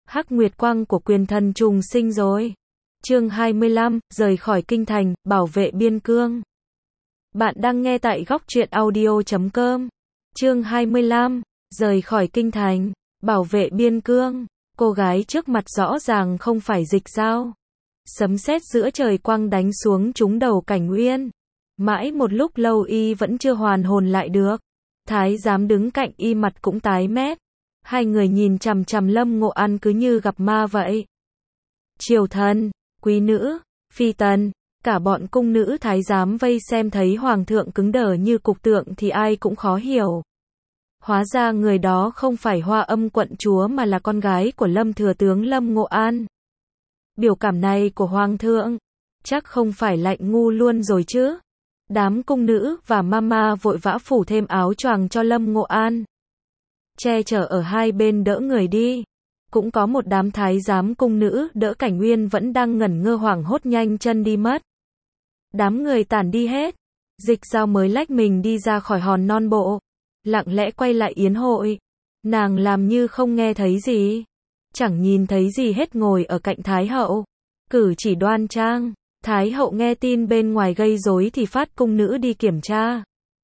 Hắc Nguyệt Quang của quyền thần trùng sinh rồi. Chương 25, rời khỏi kinh thành, bảo vệ biên cương. Bạn đang nghe tại góc truyện audio.com. Chương 25, rời khỏi kinh thành, bảo vệ biên cương. Cô gái trước mặt rõ ràng không phải Dịch Dao. Sấm sét giữa trời quang đánh xuống trúng đầu Cảnh Uyên. Mãi một lúc lâu y vẫn chưa hoàn hồn lại được. Thái giám đứng cạnh y mặt cũng tái mét. Hai người nhìn chằm chằm Lâm Ngộ An cứ như gặp ma vậy. Triều thần, quý nữ, phi tần, cả bọn cung nữ thái giám vây xem thấy hoàng thượng cứng đờ như cục tượng thì ai cũng khó hiểu. Hóa ra người đó không phải Hoa Âm quận chúa mà là con gái của Lâm thừa tướng Lâm Ngộ An. Biểu cảm này của hoàng thượng, chắc không phải lạnh ngu luôn rồi chứ. Đám cung nữ và mama vội vã phủ thêm áo choàng cho Lâm Ngộ An, che chở ở hai bên đỡ người đi. Cũng có một đám thái giám cung nữ đỡ Cảnh Uyên vẫn đang ngẩn ngơ hoảng hốt nhanh chân đi mất. Đám người tản đi hết. Dịch Dao mới lách mình đi ra khỏi hòn non bộ, lặng lẽ quay lại yến hội. Nàng làm như không nghe thấy gì, chẳng nhìn thấy gì hết, ngồi ở cạnh Thái hậu, cử chỉ đoan trang. Thái hậu nghe tin bên ngoài gây rối thì phát cung nữ đi kiểm tra.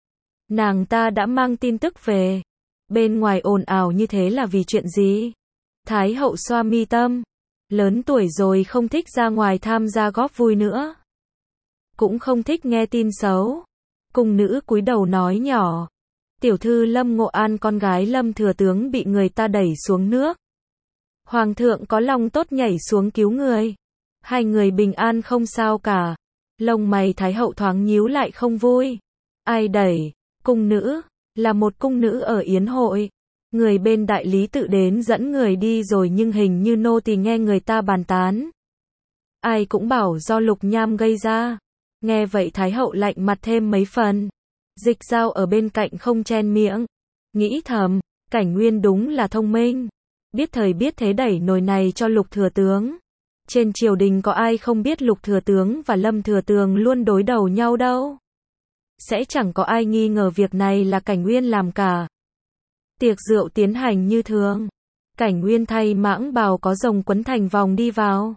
Nàng ta đã mang tin tức về. Bên ngoài ồn ào như thế là vì chuyện gì? Thái hậu xoa mi tâm. Lớn tuổi rồi không thích ra ngoài tham gia góp vui nữa. Cũng không thích nghe tin xấu. Cung nữ cúi đầu nói nhỏ. Tiểu thư Lâm Ngộ An con gái Lâm thừa tướng bị người ta đẩy xuống nước. Hoàng thượng có lòng tốt nhảy xuống cứu người. Hai người bình an không sao cả. Lông mày Thái hậu thoáng nhíu lại không vui. Ai đẩy? Cung nữ. Là một cung nữ ở yến hội. Người bên đại lý tự đến dẫn người đi rồi nhưng hình như nô tỳ nghe người ta bàn tán. Ai cũng bảo do Lục Nham gây ra. Nghe vậy Thái hậu lạnh mặt thêm mấy phần. Dịch Dao ở bên cạnh không chen miệng. Nghĩ thầm, Cảnh Uyên đúng là thông minh. Biết thời biết thế đẩy nồi này cho Lục thừa tướng. Trên triều đình có ai không biết Lục thừa tướng và Lâm thừa tướng luôn đối đầu nhau đâu. Sẽ chẳng có ai nghi ngờ việc này là Cảnh Uyên làm cả. Tiệc rượu tiến hành như thường. Cảnh Uyên thay mãng bào có rồng quấn thành vòng đi vào.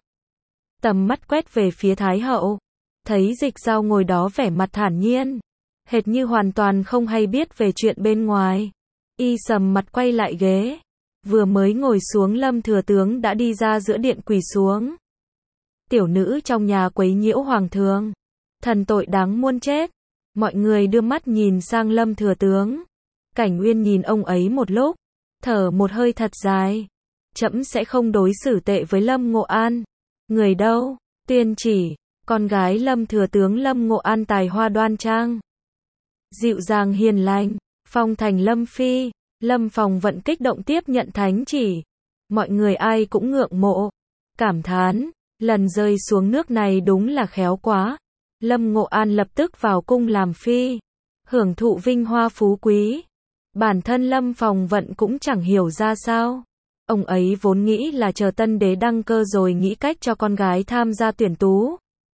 Tầm mắt quét về phía Thái hậu. Thấy Dịch Dao ngồi đó vẻ mặt thản nhiên. Hệt như hoàn toàn không hay biết về chuyện bên ngoài. Y sầm mặt quay lại ghế. Vừa mới ngồi xuống Lâm thừa tướng đã đi ra giữa điện quỳ xuống. Tiểu nữ trong nhà quấy nhiễu hoàng thượng. Thần tội đáng muôn chết. Mọi người đưa mắt nhìn sang Lâm thừa tướng. Cảnh Uyên nhìn ông ấy một lúc, thở một hơi thật dài. Trẫm sẽ không đối xử tệ với Lâm Ngộ An. Người đâu? Tiên chỉ. Con gái Lâm thừa tướng Lâm Ngộ An tài hoa đoan trang, dịu dàng hiền lành, phong thành Lâm phi. Lâm Phòng Vận kích động tiếp nhận thánh chỉ. Mọi người ai cũng ngưỡng mộ, cảm thán, lần rơi xuống nước này đúng là khéo quá. Lâm Ngộ An lập tức vào cung làm phi, hưởng thụ vinh hoa phú quý. Bản thân Lâm Phòng Vận cũng chẳng hiểu ra sao. Ông ấy vốn nghĩ là chờ tân đế đăng cơ rồi nghĩ cách cho con gái tham gia tuyển tú.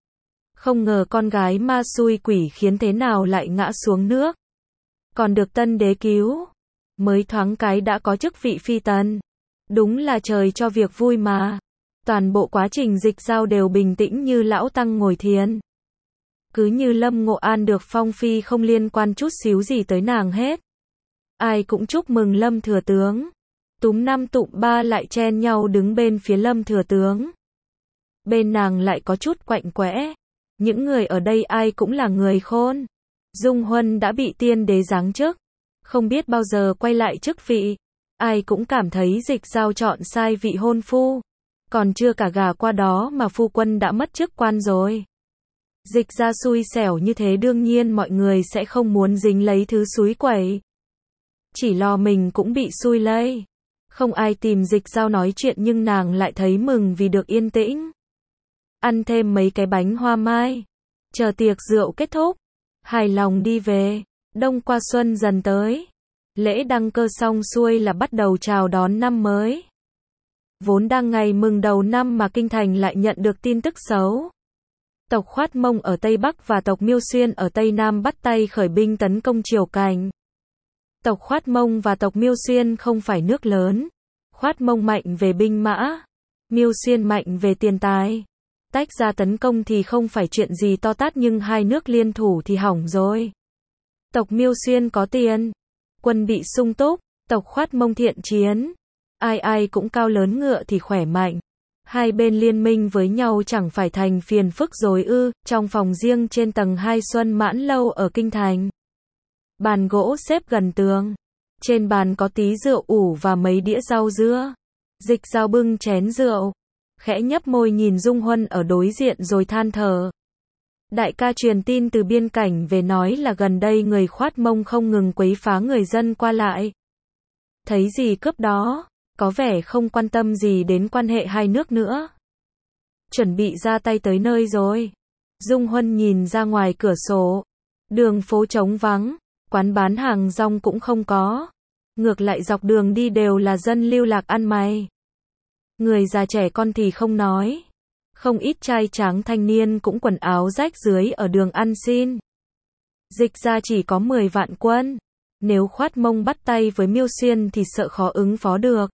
Không ngờ con gái ma xui quỷ khiến thế nào lại ngã xuống nước. Còn được tân đế cứu. Mới thoáng cái đã có chức vị phi tần. Đúng là trời cho việc vui mà. Toàn bộ quá trình Dịch Dao đều bình tĩnh như lão tăng ngồi thiền. Cứ như Lâm Ngộ An được phong phi không liên quan chút xíu gì tới nàng hết. Ai cũng chúc mừng Lâm thừa tướng. Túm năm tụm ba lại chen nhau đứng bên phía Lâm thừa tướng. Bên nàng lại có chút quạnh quẽ. Những người ở đây ai cũng là người khôn. Dung Huân đã bị tiên đế giáng chức, không biết bao giờ quay lại chức vị. Ai cũng cảm thấy Dịch Dao chọn sai vị hôn phu. Còn chưa cả gả qua đó mà phu quân đã mất chức quan rồi. Dịch ra xui xẻo như thế đương nhiên mọi người sẽ không muốn dính lấy thứ xúi quẩy. Chỉ lo mình cũng bị xui lây. Không ai tìm Dịch Dao nói chuyện nhưng nàng lại thấy mừng vì được yên tĩnh. Ăn thêm mấy cái bánh hoa mai. Chờ tiệc rượu kết thúc. Hài lòng đi về. Đông qua xuân dần tới. Lễ đăng cơ xong xuôi là bắt đầu chào đón năm mới. Vốn đang ngày mừng đầu năm mà kinh thành lại nhận được tin tức xấu. Tộc Khoát Mông ở Tây Bắc và tộc Miêu Xuyên ở Tây Nam bắt tay khởi binh tấn công Triều Cảnh. Tộc Khoát Mông và tộc Miêu Xuyên không phải nước lớn. Khoát Mông mạnh về binh mã, Mưu Xuyên mạnh về tiền tài. Tách ra tấn công thì không phải chuyện gì to tát, nhưng hai nước liên thủ thì hỏng rồi. Tộc Mưu Xuyên có tiền, quân bị sung túc, tộc Khoát Mông thiện chiến, ai ai cũng cao lớn ngựa thì khỏe mạnh. Hai bên liên minh với nhau chẳng phải thành phiền phức rồi ư? Trong phòng riêng trên tầng 2 Xuân Mãn Lâu ở Kinh Thành. Bàn gỗ xếp gần tường. Trên bàn có tí rượu ủ và mấy đĩa rau dưa. Dịch Dao bưng chén rượu, khẽ nhấp môi nhìn Dung Huân ở đối diện rồi than thở. Đại ca truyền tin từ biên cảnh về nói là gần đây người Khoát Mông không ngừng quấy phá người dân qua lại. Thấy gì cướp đó, có vẻ không quan tâm gì đến quan hệ hai nước nữa. Chuẩn bị ra tay tới nơi rồi. Dung Huân nhìn ra ngoài cửa sổ. Đường phố trống vắng, quán bán hàng rong cũng không có. Ngược lại dọc đường đi đều là dân lưu lạc ăn mày. Người già trẻ con thì không nói. Không ít trai tráng thanh niên cũng quần áo rách rưới ở đường ăn xin. Dịch ra chỉ có 10 vạn quân. Nếu Khoát Mông bắt tay với Mưu Xuyên thì sợ khó ứng phó được.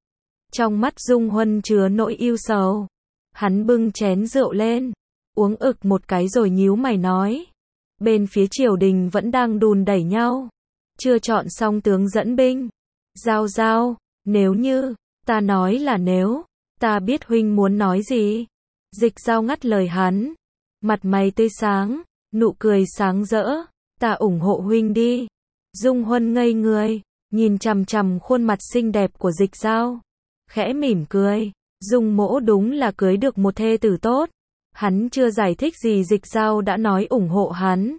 Trong mắt Dung Huân chứa nỗi ưu sầu. Hắn bưng chén rượu lên, uống ực một cái rồi nhíu mày nói. Bên phía triều đình vẫn đang đùn đẩy nhau. Chưa chọn xong tướng dẫn binh. Giao Giao, nếu như, ta nói là nếu, ta biết huynh muốn nói gì. Dịch Dao ngắt lời hắn. Mặt mày tươi sáng, nụ cười sáng rỡ. Ta ủng hộ huynh đi. Dung Huân ngây người, nhìn chằm chằm khuôn mặt xinh đẹp của Dịch Dao. Khẽ mỉm cười. Dung Mỗ đúng là cưới được một thê tử tốt. Hắn chưa giải thích gì Dịch Dao đã nói ủng hộ hắn.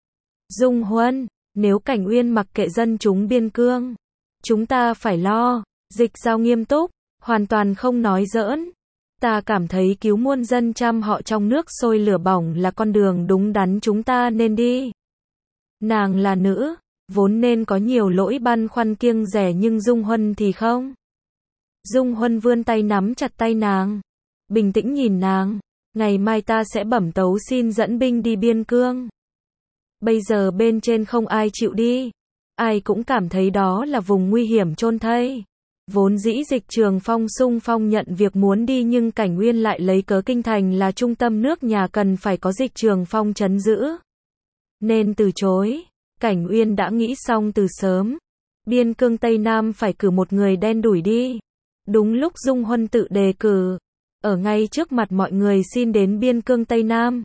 Dung Huân, nếu Cảnh Uyên mặc kệ dân chúng biên cương, chúng ta phải lo. Dịch Dao nghiêm túc, hoàn toàn không nói giỡn. Ta cảm thấy cứu muôn dân trăm họ trong nước sôi lửa bỏng là con đường đúng đắn chúng ta nên đi. Nàng là nữ, vốn nên có nhiều lỗi băn khoăn kiêng dè, nhưng Dung Huân thì không. Dung Huân vươn tay nắm chặt tay nàng, bình tĩnh nhìn nàng. Ngày mai ta sẽ bẩm tấu xin dẫn binh đi biên cương. Bây giờ bên trên không ai chịu đi. Ai cũng cảm thấy đó là vùng nguy hiểm chôn thây. Vốn dĩ Dịch Trường Phong xung phong nhận việc muốn đi, nhưng Cảnh Uyên lại lấy cớ Kinh Thành là trung tâm nước nhà cần phải có Dịch Trường Phong trấn giữ, nên từ chối. Cảnh Uyên đã nghĩ xong từ sớm. Biên cương Tây Nam phải cử một người đen đủi đi. Đúng lúc Dung Huân tự đề cử, ở ngay trước mặt mọi người xin đến biên cương Tây Nam.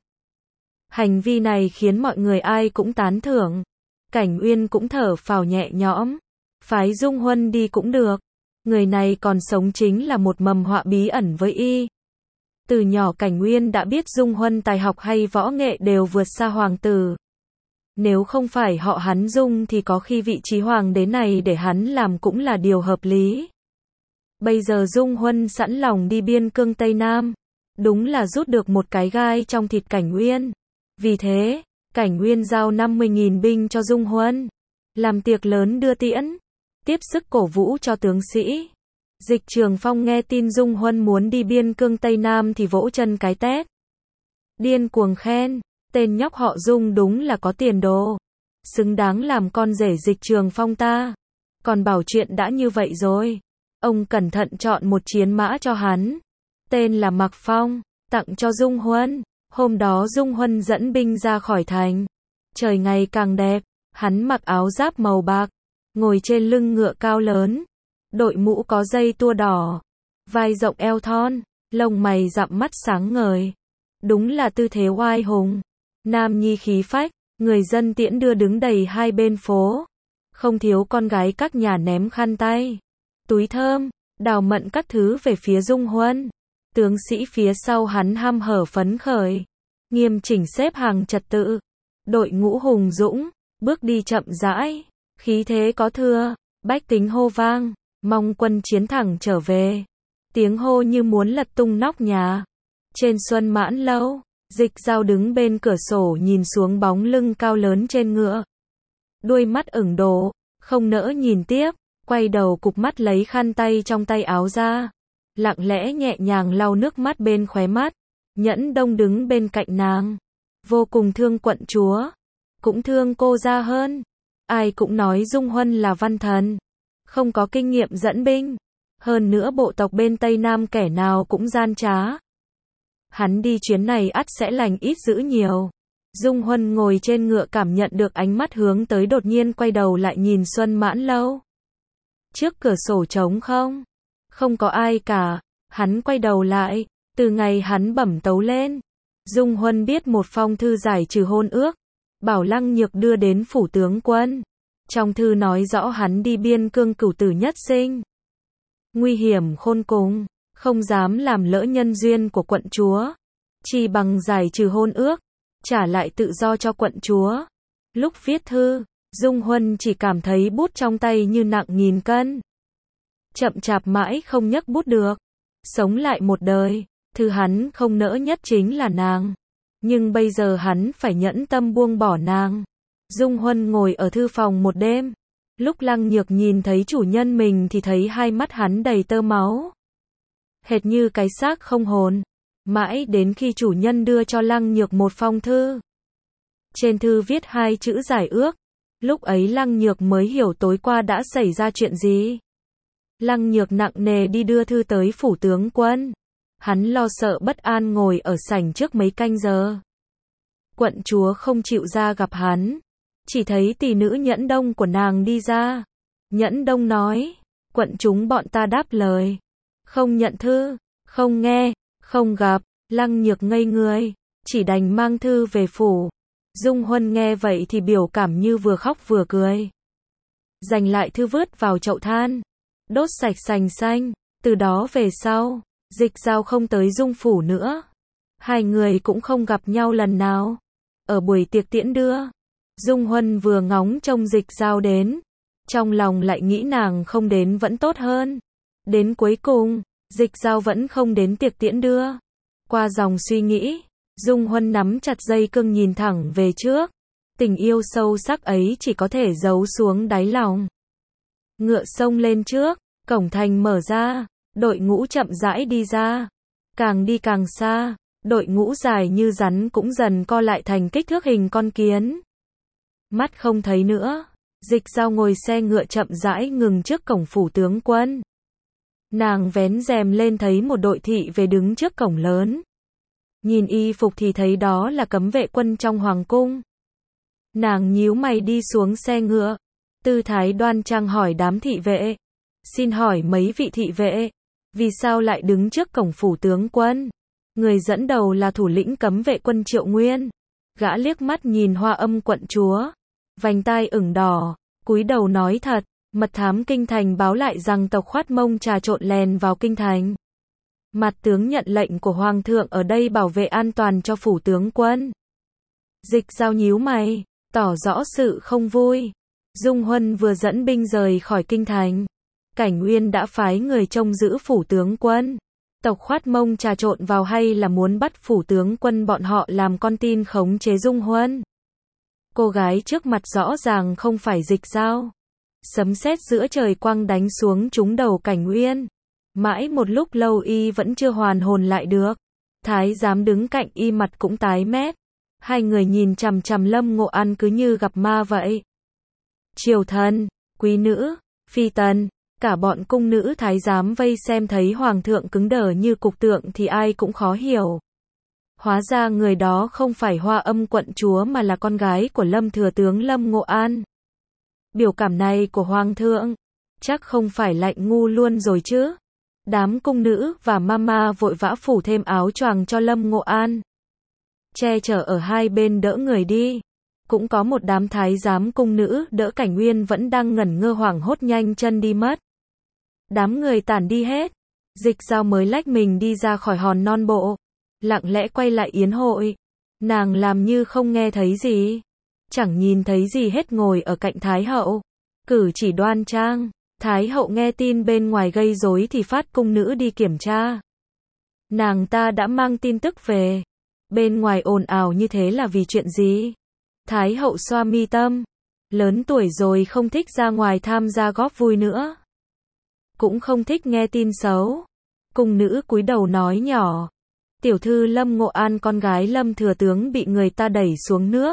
Hành vi này khiến mọi người ai cũng tán thưởng. Cảnh Uyên cũng thở phào nhẹ nhõm. Phái Dung Huân đi cũng được. Người này còn sống chính là một mầm họa bí ẩn với y. Từ nhỏ Cảnh Uyên đã biết Dung Huân tài học hay võ nghệ đều vượt xa hoàng tử. Nếu không phải họ hắn Dung thì có khi vị trí hoàng đế này để hắn làm cũng là điều hợp lý. Bây giờ Dung Huân sẵn lòng đi biên cương Tây Nam. Đúng là rút được một cái gai trong thịt Cảnh Uyên. Vì thế, Cảnh Uyên giao 50.000 binh cho Dung Huân. Làm tiệc lớn đưa tiễn. Tiếp sức cổ vũ cho tướng sĩ. Dịch Trường Phong nghe tin Dung Huân muốn đi biên cương Tây Nam thì vỗ chân cái tét. Điên cuồng khen. Tên nhóc họ Dung đúng là có tiền đồ. Xứng đáng làm con rể Dịch Trường Phong ta. Còn bảo chuyện đã như vậy rồi. Ông cẩn thận chọn một chiến mã cho hắn. Tên là Mạc Phong. Tặng cho Dung Huân. Hôm đó Dung Huân dẫn binh ra khỏi thành. Trời ngày càng đẹp. Hắn mặc áo giáp màu bạc. Ngồi trên lưng ngựa cao lớn. Đội mũ có dây tua đỏ. Vai rộng eo thon. Lông mày rậm mắt sáng ngời. Đúng là tư thế oai hùng. Nam nhi khí phách. Người dân tiễn đưa đứng đầy hai bên phố. Không thiếu con gái các nhà ném khăn tay, túi thơm, đào mận các thứ về phía Dung Huân. Tướng sĩ phía sau hắn ham hở phấn khởi. Nghiêm chỉnh xếp hàng trật tự. Đội ngũ hùng dũng. Bước đi chậm rãi. Khí thế có thừa. Bách tính hô vang. Mong quân chiến thẳng trở về. Tiếng hô như muốn lật tung nóc nhà. Trên Xuân Mãn Lâu, Dịch Dao đứng bên cửa sổ nhìn xuống bóng lưng cao lớn trên ngựa. Đuôi mắt ửng đổ, không nỡ nhìn tiếp, quay đầu cụp mắt lấy khăn tay trong tay áo ra. Lặng lẽ nhẹ nhàng lau nước mắt bên khóe mắt. Nhẫn Đông đứng bên cạnh nàng. Vô cùng thương quận chúa. Cũng thương cô ra hơn. Ai cũng nói Dung Huân là văn thần. Không có kinh nghiệm dẫn binh. Hơn nữa bộ tộc bên Tây Nam kẻ nào cũng gian trá. Hắn đi chuyến này ắt sẽ lành ít dữ nhiều. Dung Huân ngồi trên ngựa cảm nhận được ánh mắt hướng tới, đột nhiên quay đầu lại nhìn Xuân Mãn Lâu. Trước cửa sổ trống không? Không có ai cả. Hắn quay đầu lại, từ ngày hắn bẩm tấu lên, Dung Huân biết một phong thư giải trừ hôn ước, bảo Lăng Nhược đưa đến phủ tướng quân. Trong thư nói rõ hắn đi biên cương cửu tử nhất sinh. Nguy hiểm khôn cùng, không dám làm lỡ nhân duyên của quận chúa. Chỉ bằng giải trừ hôn ước, trả lại tự do cho quận chúa. Lúc viết thư, Dung Huân chỉ cảm thấy bút trong tay như nặng nghìn cân. Chậm chạp mãi không nhấc bút được. Sống lại một đời, thứ hắn không nỡ nhất chính là nàng. Nhưng bây giờ hắn phải nhẫn tâm buông bỏ nàng. Dung Huân ngồi ở thư phòng một đêm. Lúc Lăng Nhược nhìn thấy chủ nhân mình thì thấy hai mắt hắn đầy tơ máu. Hệt như cái xác không hồn. Mãi đến khi chủ nhân đưa cho Lăng Nhược một phong thư. Trên thư viết hai chữ giải ước. Lúc ấy Lăng Nhược mới hiểu tối qua đã xảy ra chuyện gì. Lăng Nhược nặng nề đi đưa thư tới phủ tướng quân. Hắn lo sợ bất an ngồi ở sảnh trước mấy canh giờ. Quận chúa không chịu ra gặp hắn. Chỉ thấy tỷ nữ Nhẫn Đông của nàng đi ra. Nhẫn Đông nói, quận chúng bọn ta đáp lời. Không nhận thư, không nghe, không gặp. Lăng Nhược ngây người, chỉ đành mang thư về phủ. Dung Huân nghe vậy thì biểu cảm như vừa khóc vừa cười. Giành lại thư vứt vào chậu than. Đốt sạch sành xanh. Từ đó về sau, Dịch Dao không tới Dung phủ nữa. Hai người cũng không gặp nhau lần nào. Ở buổi tiệc tiễn đưa, Dung Huân vừa ngóng trông Dịch Dao đến. Trong lòng lại nghĩ nàng không đến vẫn tốt hơn. Đến cuối cùng, Dịch Dao vẫn không đến tiệc tiễn đưa. Qua dòng suy nghĩ, Dung Huân nắm chặt dây cương nhìn thẳng về trước. Tình yêu sâu sắc ấy chỉ có thể giấu xuống đáy lòng. Ngựa xông lên trước, cổng thành mở ra, đội ngũ chậm rãi đi ra. Càng đi càng xa, đội ngũ dài như rắn cũng dần co lại thành kích thước hình con kiến. Mắt không thấy nữa, Dịch Dao ngồi xe ngựa chậm rãi ngừng trước cổng phủ tướng quân. Nàng vén rèm lên thấy một đội thị vệ đứng trước cổng lớn. Nhìn y phục thì thấy đó là cấm vệ quân trong hoàng cung. Nàng nhíu mày đi xuống xe ngựa, tư thái đoan trang hỏi đám thị vệ. Xin hỏi mấy vị thị vệ, vì sao lại đứng trước cổng phủ tướng quân? Người dẫn đầu là thủ lĩnh cấm vệ quân Triệu Nguyên. Gã liếc mắt nhìn Hoa Âm quận chúa, vành tai ửng đỏ, cúi đầu nói thật, mật thám kinh thành báo lại rằng tộc Khoát Mông trà trộn lèn vào kinh thành. Mặt tướng nhận lệnh của hoàng thượng ở đây bảo vệ an toàn cho phủ tướng quân. Dịch Dao nhíu mày, tỏ rõ sự không vui. Dung Huân vừa dẫn binh rời khỏi kinh thành. Cảnh Uyên đã phái người trông giữ phủ tướng quân. Tộc Khoát Mông trà trộn vào hay là muốn bắt phủ tướng quân bọn họ làm con tin khống chế Dung Huân? Cô gái trước mặt rõ ràng không phải Dịch Dao. Sấm sét giữa trời quang đánh xuống trúng đầu Cảnh Uyên. Mãi một lúc lâu y vẫn chưa hoàn hồn lại được. Thái giám đứng cạnh y mặt cũng tái mét. Hai người nhìn chằm chằm Lâm Ngộ An cứ như gặp ma vậy. Triều thần, quý nữ, phi tần, cả bọn cung nữ thái giám vây xem thấy hoàng thượng cứng đờ như cục tượng thì ai cũng khó hiểu. Hóa ra người đó không phải Hoa Âm quận chúa mà là con gái của Lâm thừa tướng Lâm Ngộ An. Biểu cảm này của hoàng thượng, chắc không phải lạnh ngu luôn rồi chứ. Đám cung nữ và mama vội vã phủ thêm áo choàng cho Lâm Ngộ An, che chở ở hai bên đỡ người đi. Cũng có một đám thái giám cung nữ đỡ Cảnh Uyên vẫn đang ngẩn ngơ hoảng hốt nhanh chân đi mất. Đám người tản đi hết. Dịch Dao mới lách mình đi ra khỏi hòn non bộ, lặng lẽ quay lại yến hội. Nàng làm như không nghe thấy gì, chẳng nhìn thấy gì hết, ngồi ở cạnh Thái hậu, cử chỉ đoan trang. Thái hậu nghe tin bên ngoài gây rối thì phát cung nữ đi kiểm tra. Nàng ta đã mang tin tức về. Bên ngoài ồn ào như thế là vì chuyện gì? Thái hậu xoa mi tâm. Lớn tuổi rồi không thích ra ngoài tham gia góp vui nữa. Cũng không thích nghe tin xấu. Cung nữ cúi đầu nói nhỏ. Tiểu thư Lâm Ngộ An con gái Lâm thừa tướng bị người ta đẩy xuống nước.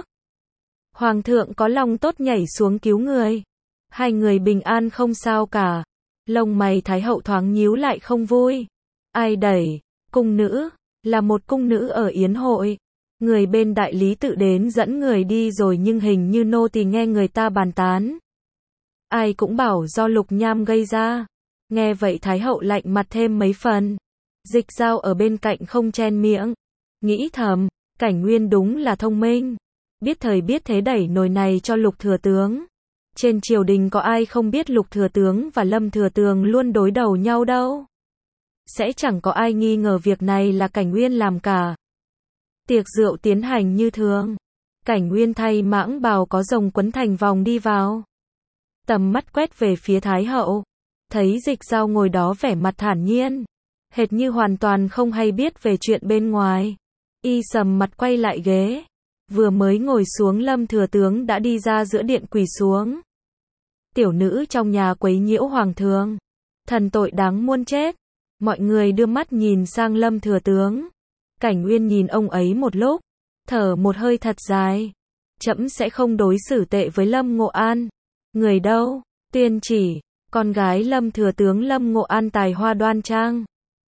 Hoàng thượng có lòng tốt nhảy xuống cứu người. Hai người bình an không sao cả. Lông mày Thái hậu thoáng nhíu lại không vui. Ai đẩy? Cung nữ, là một cung nữ ở yến hội. Người bên đại lý tự đến dẫn người đi rồi nhưng hình như nô tỳ nghe người ta bàn tán. Ai cũng bảo do Lục Nham gây ra. Nghe vậy Thái hậu lạnh mặt thêm mấy phần. Dịch Dao ở bên cạnh không chen miệng. Nghĩ thầm, Cảnh Nguyên đúng là thông minh. Biết thời biết thế đẩy nồi này cho Lục thừa tướng. Trên triều đình có ai không biết Lục thừa tướng và Lâm thừa tướng luôn đối đầu nhau đâu. Sẽ chẳng có ai nghi ngờ việc này là Cảnh Nguyên làm cả. Tiệc rượu tiến hành như thường. Cảnh Nguyên thay mãng bào có rồng quấn thành vòng đi vào. Tầm mắt quét về phía Thái hậu. Thấy Dịch Dao ngồi đó vẻ mặt thản nhiên. Hệt như hoàn toàn không hay biết về chuyện bên ngoài. Y sầm mặt quay lại ghế. Vừa mới ngồi xuống Lâm thừa tướng đã đi ra giữa điện quỳ xuống. Tiểu nữ trong nhà quấy nhiễu hoàng thượng. Thần tội đáng muôn chết. Mọi người đưa mắt nhìn sang Lâm thừa tướng. Cảnh Nguyên nhìn ông ấy một lúc. Thở một hơi thật dài. Trẫm sẽ không đối xử tệ với Lâm Ngộ An. Người đâu? Tuyên chỉ. Con gái Lâm thừa tướng Lâm Ngộ An tài hoa đoan trang.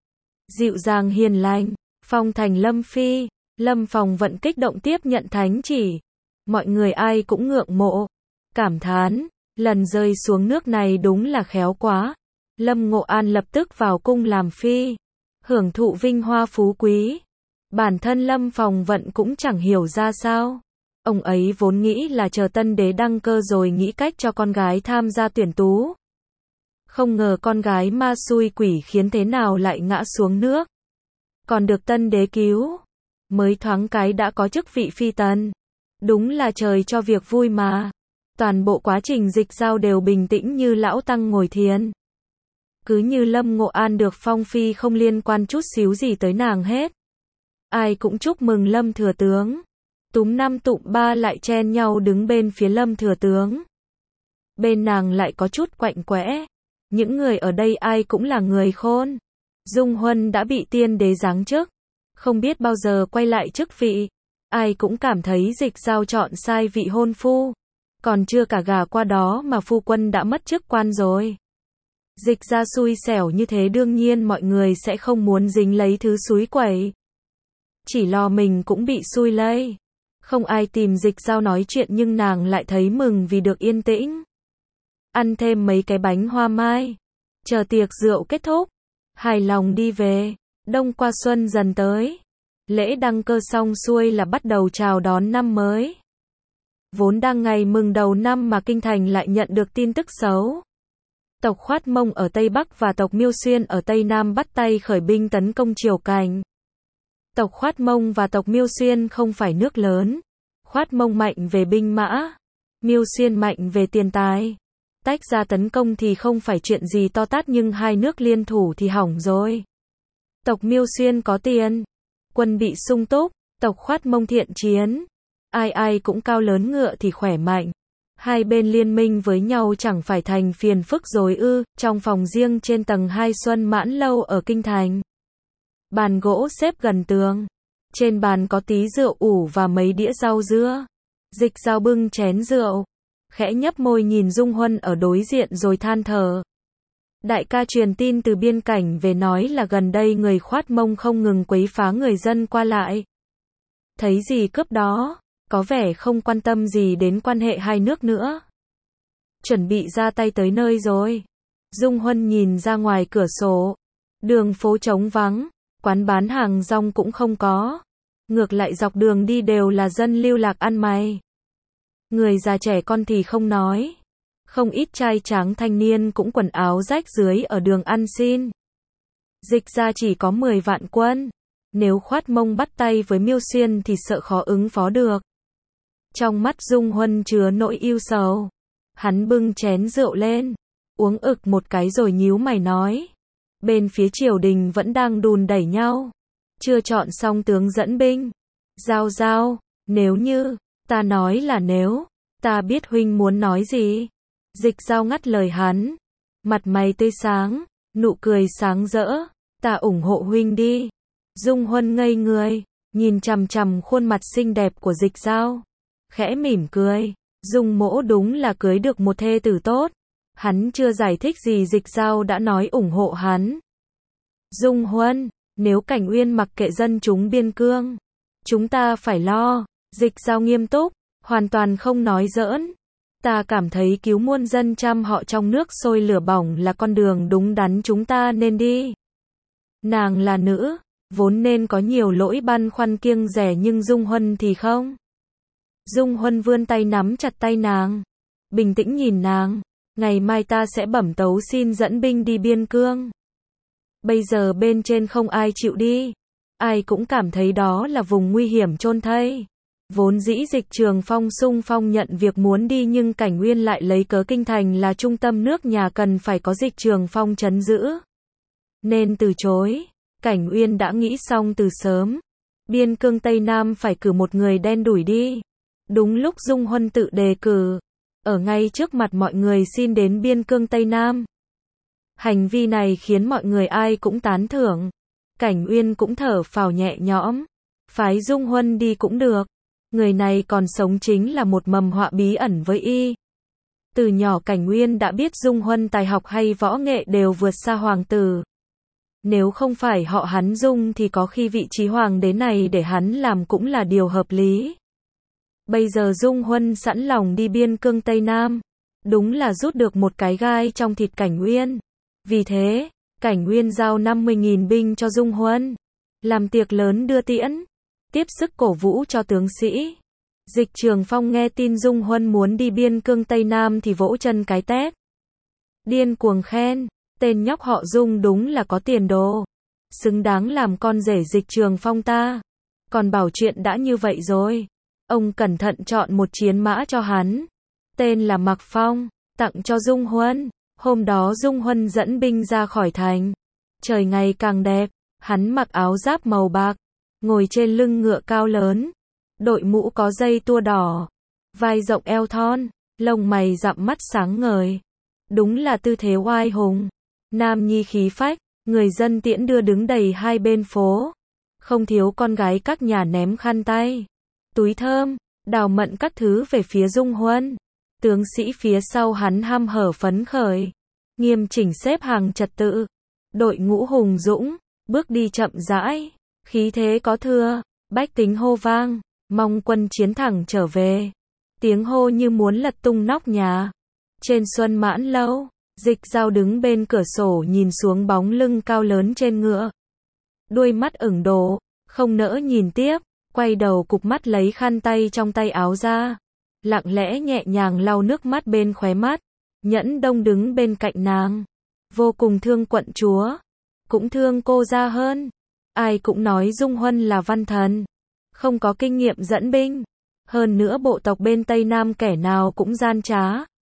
Dịu dàng hiền lành. Phong thành Lâm Phi. Lâm Phòng Vận kích động tiếp nhận thánh chỉ. Mọi người ai cũng ngưỡng mộ. Cảm thán. Lần rơi xuống nước này đúng là khéo quá. Lâm Ngộ An lập tức vào cung làm phi. Hưởng thụ vinh hoa phú quý. Bản thân Lâm Phòng Vận cũng chẳng hiểu ra sao. Ông ấy vốn nghĩ là chờ tân đế đăng cơ rồi nghĩ cách cho con gái tham gia tuyển tú. Không ngờ con gái ma xui quỷ khiến thế nào lại ngã xuống nước. Còn được tân đế cứu. Mới thoáng cái đã có chức vị phi tần. Đúng là trời cho việc vui mà. Toàn bộ quá trình Dịch Dao đều bình tĩnh như lão tăng ngồi thiền. Cứ như Lâm Ngộ An được phong phi không liên quan chút xíu gì tới nàng hết. Ai cũng chúc mừng Lâm thừa tướng. Túm năm tụm ba lại chen nhau đứng bên phía Lâm thừa tướng. Bên nàng lại có chút quạnh quẽ. Những người ở đây ai cũng là người khôn. Dung Huân đã bị tiên đế giáng chức. Không biết bao giờ quay lại chức vị. Ai cũng cảm thấy Dịch Dao chọn sai vị hôn phu. Còn chưa cả gả qua đó mà phu quân đã mất chức quan rồi. Dịch ra xui xẻo như thế đương nhiên mọi người sẽ không muốn dính lấy thứ xúi quẩy. Chỉ lo mình cũng bị xui lây. Không ai tìm Dịch Dao nói chuyện nhưng nàng lại thấy mừng vì được yên tĩnh. Ăn thêm mấy cái bánh hoa mai. Chờ tiệc rượu kết thúc. Hài lòng đi về. Đông qua xuân dần tới. Lễ đăng cơ xong xuôi là bắt đầu chào đón năm mới. Vốn đang ngày mừng đầu năm mà kinh thành lại nhận được tin tức xấu. Tộc Khoát Mông ở Tây Bắc và tộc Miêu Xuyên ở Tây Nam bắt tay khởi binh tấn công Triều Cảnh. Tộc Khoát Mông và tộc Miêu Xuyên không phải nước lớn. Khoát Mông mạnh về binh mã. Miêu Xuyên mạnh về tiền tài. Tách ra tấn công thì không phải chuyện gì to tát nhưng hai nước liên thủ thì hỏng rồi. Tộc Miêu Xuyên có tiền. Quân bị sung túc. Tộc Khoát Mông thiện chiến. Ai ai cũng cao lớn ngựa thì khỏe mạnh. Hai bên liên minh với nhau chẳng phải thành phiền phức rồi ư. Trong phòng riêng trên tầng 2 Xuân Mãn Lâu ở Kinh Thành. Bàn gỗ xếp gần tường. Trên bàn có tí rượu ủ và mấy đĩa rau dưa. Dịch Dao bưng chén rượu. Khẽ nhấp môi nhìn Dung Huân ở đối diện rồi than thở. Đại ca truyền tin từ biên cảnh về nói là gần đây người Khoát Mông không ngừng quấy phá người dân qua lại. Thấy gì cướp đó. Có vẻ không quan tâm gì đến quan hệ hai nước nữa. Chuẩn bị ra tay tới nơi rồi. Dung Huân nhìn ra ngoài cửa sổ. Đường phố trống vắng. Quán bán hàng rong cũng không có. Ngược lại dọc đường đi đều là dân lưu lạc ăn mày. Người già trẻ con thì không nói. Không ít trai tráng thanh niên cũng quần áo rách rưới ở đường ăn xin. Dịch ra chỉ có 10 vạn quân. Nếu Khoát Mông bắt tay với Miêu Xuyên thì sợ khó ứng phó được. Trong mắt Dung Huân chứa nỗi ưu sầu. Hắn bưng chén rượu lên. Uống ực một cái rồi nhíu mày nói. Bên phía triều đình vẫn đang đùn đẩy nhau. Chưa chọn xong tướng dẫn binh. Giao giao, nếu như, ta nói là nếu, ta biết huynh muốn nói gì. Dịch Dao ngắt lời hắn. Mặt mày tươi sáng, nụ cười sáng rỡ. Ta ủng hộ huynh đi. Dung Huân ngây người, nhìn chằm chằm khuôn mặt xinh đẹp của Dịch Dao. Khẽ mỉm cười. Dung mỗ đúng là cưới được một thê tử tốt. Hắn chưa giải thích gì Dịch Giao đã nói ủng hộ hắn. Dung Huân, nếu Cảnh Uyên mặc kệ dân chúng biên cương, chúng ta phải lo. Dịch Giao nghiêm túc, hoàn toàn không nói giỡn. Ta cảm thấy cứu muôn dân trăm họ trong nước sôi lửa bỏng là con đường đúng đắn chúng ta nên đi. Nàng là nữ, vốn nên có nhiều lỗi băn khoăn kiêng dè nhưng Dung Huân thì không. Dung Huân vươn tay nắm chặt tay nàng, bình tĩnh nhìn nàng. Ngày mai ta sẽ bẩm tấu xin dẫn binh đi biên cương. Bây giờ bên trên không ai chịu đi. Ai cũng cảm thấy đó là vùng nguy hiểm chôn thây. Vốn dĩ Dịch Trường Phong xung phong nhận việc muốn đi nhưng Cảnh Uyên lại lấy cớ kinh thành là trung tâm nước nhà cần phải có Dịch Trường Phong trấn giữ. Nên từ chối. Cảnh Uyên đã nghĩ xong từ sớm. Biên cương Tây Nam phải cử một người đen đủi đi. Đúng lúc Dung Huân tự đề cử. Ở ngay trước mặt mọi người xin đến biên cương Tây Nam. Hành vi này khiến mọi người ai cũng tán thưởng. Cảnh Uyên cũng thở phào nhẹ nhõm. Phái Dung Huân đi cũng được. Người này còn sống chính là một mầm họa bí ẩn với y. Từ nhỏ Cảnh Uyên đã biết Dung Huân tài học hay võ nghệ đều vượt xa hoàng tử. Nếu không phải họ hắn Dung thì có khi vị trí hoàng đế này để hắn làm cũng là điều hợp lý. Bây giờ Dung Huân sẵn lòng đi biên cương Tây Nam. Đúng là rút được một cái gai trong thịt Cảnh Uyên. Vì thế, Cảnh Uyên giao 50.000 binh cho Dung Huân. Làm tiệc lớn đưa tiễn. Tiếp sức cổ vũ cho tướng sĩ. Dịch Trường Phong nghe tin Dung Huân muốn đi biên cương Tây Nam thì vỗ chân cái tét. Điên cuồng khen. Tên nhóc họ Dung đúng là có tiền đồ. Xứng đáng làm con rể Dịch Trường Phong ta. Còn bảo chuyện đã như vậy rồi. Ông cẩn thận chọn một chiến mã cho hắn. Tên là Mạc Phong. Tặng cho Dung Huân. Hôm đó Dung Huân dẫn binh ra khỏi thành. Trời ngày càng đẹp. Hắn mặc áo giáp màu bạc. Ngồi trên lưng ngựa cao lớn. Đội mũ có dây tua đỏ. Vai rộng eo thon. Lông mày rậm mắt sáng ngời. Đúng là tư thế oai hùng. Nam nhi khí phách. Người dân tiễn đưa đứng đầy hai bên phố. Không thiếu con gái các nhà ném khăn tay, túi thơm, đào mận các thứ về phía Dung Huân. Tướng sĩ phía sau hắn hăm hở phấn khởi. Nghiêm chỉnh xếp hàng trật tự. Đội ngũ hùng dũng. Bước đi chậm rãi. Khí thế có thưa. Bách tính hô vang. Mong quân chiến thẳng trở về. Tiếng hô như muốn lật tung nóc nhà. Trên Xuân Mãn Lâu, Dịch Giao đứng bên cửa sổ nhìn xuống bóng lưng cao lớn trên ngựa. Đuôi mắt ửng đổ, không nỡ nhìn tiếp, quay đầu cụp mắt lấy khăn tay trong tay áo ra. Lặng lẽ nhẹ nhàng lau nước mắt bên khóe mắt. Nhẫn Đông đứng bên cạnh nàng. Vô cùng thương quận chúa. Cũng thương cô ra hơn. Ai cũng nói Dung Huân là văn thần. Không có kinh nghiệm dẫn binh. Hơn nữa bộ tộc bên Tây Nam kẻ nào cũng gian trá.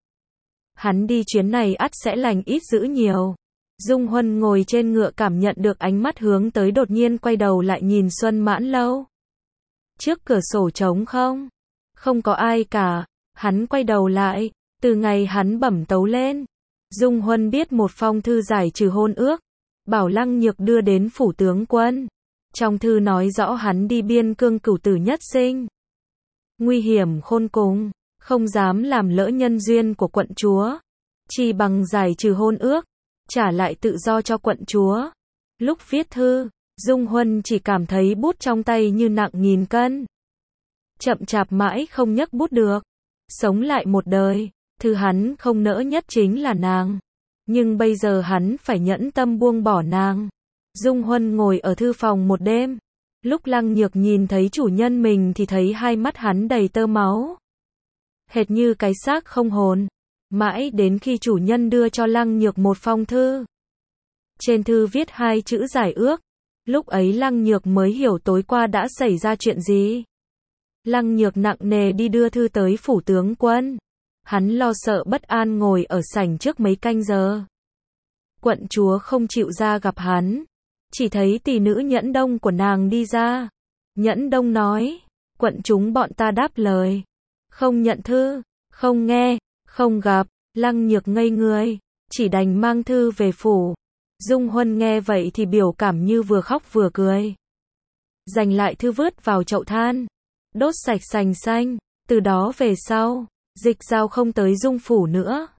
Hắn đi chuyến này ắt sẽ lành ít dữ nhiều. Dung Huân ngồi trên ngựa cảm nhận được ánh mắt hướng tới đột nhiên quay đầu lại nhìn Xuân Mãn Lâu. Trước cửa sổ trống không? Không có ai cả. Hắn quay đầu lại. Từ ngày hắn bẩm tấu lên, Dung Huân biết một phong thư giải trừ hôn ước. Bảo Lăng Nhược đưa đến phủ tướng quân. Trong thư nói rõ hắn đi biên cương cửu tử nhất sinh. Nguy hiểm khôn cùng. Không dám làm lỡ nhân duyên của quận chúa. Chỉ bằng giải trừ hôn ước. Trả lại tự do cho quận chúa. Lúc viết thư, Dung Huân chỉ cảm thấy bút trong tay như nặng 1000 cân. Chậm chạp mãi không nhấc bút được. Sống lại một đời, thư hắn không nỡ nhất chính là nàng. Nhưng bây giờ hắn phải nhẫn tâm buông bỏ nàng. Dung Huân ngồi ở thư phòng một đêm. Lúc Lăng Nhược nhìn thấy chủ nhân mình thì thấy hai mắt hắn đầy tơ máu. Hệt như cái xác không hồn. Mãi đến khi chủ nhân đưa cho Lăng Nhược một phong thư. Trên thư viết 2 chữ giải ước. Lúc ấy Lăng Nhược mới hiểu tối qua đã xảy ra chuyện gì. Lăng Nhược nặng nề đi đưa thư tới phủ tướng quân. Hắn lo sợ bất an ngồi ở sảnh trước mấy canh giờ. Quận chúa không chịu ra gặp hắn. Chỉ thấy tỷ nữ Nhẫn Đông của nàng đi ra. Nhẫn Đông nói, quận chúng bọn ta đáp lời. Không nhận thư, không nghe, không gặp. Lăng Nhược ngây người, chỉ đành mang thư về phủ. Dung Huân nghe vậy thì biểu cảm như vừa khóc vừa cười. Giành lại thư vứt vào chậu than. Đốt sạch sành xanh. Từ đó về sau, Dịch Giao không tới Dung phủ nữa.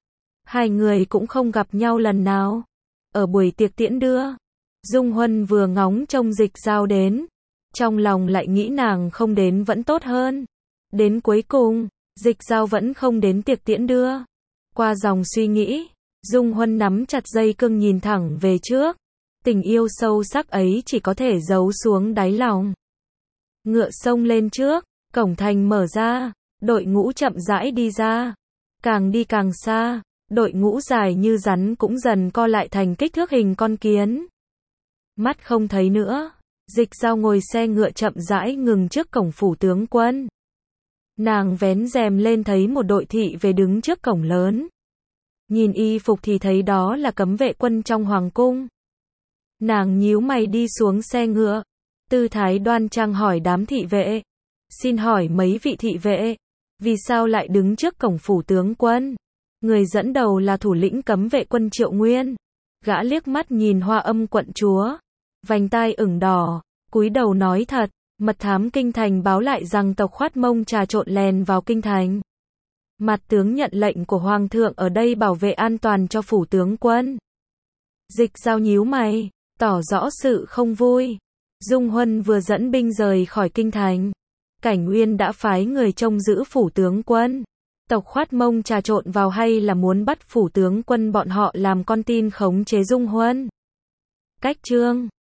Hai người cũng không gặp nhau lần nào. Ở buổi tiệc tiễn đưa, Dung Huân vừa ngóng trông Dịch Dao đến, trong lòng lại nghĩ nàng không đến vẫn tốt hơn. Đến cuối cùng, Dịch Dao vẫn không đến tiệc tiễn đưa. Qua dòng suy nghĩ, Dung Huân nắm chặt dây cương nhìn thẳng về trước. Tình yêu sâu sắc ấy chỉ có thể giấu xuống đáy lòng. Ngựa xông lên trước, cổng thành mở ra, đội ngũ chậm rãi đi ra. Càng đi càng xa, đội ngũ dài như rắn cũng dần co lại thành kích thước hình con kiến. Mắt không thấy nữa, Dịch Dao ngồi xe ngựa chậm rãi ngừng trước cổng phủ tướng quân. Nàng vén rèm lên thấy một đội thị vệ đứng trước cổng lớn. Nhìn y phục thì thấy đó là cấm vệ quân trong hoàng cung. Nàng nhíu mày đi xuống xe ngựa, tư thái đoan trang hỏi đám thị vệ. Xin hỏi mấy vị thị vệ, vì sao lại đứng trước cổng phủ tướng quân? Người dẫn đầu là thủ lĩnh cấm vệ quân Triệu Nguyên. Gã liếc mắt nhìn Hoa Âm quận chúa, vành tai ửng đỏ, cúi đầu nói thật, mật thám kinh thành báo lại rằng tộc Khoát Mông trà trộn lèn vào kinh thành. Mặt tướng nhận lệnh của hoàng thượng ở đây bảo vệ an toàn cho phủ tướng quân. Dịch Dao nhíu mày, tỏ rõ sự không vui. Dung Huân vừa dẫn binh rời khỏi kinh thành, Cảnh Uyên đã phái người trông giữ phủ tướng quân. Tộc Khoát Mông trà trộn vào hay là muốn bắt phủ tướng quân bọn họ làm con tin khống chế Dung Huân? Cách chương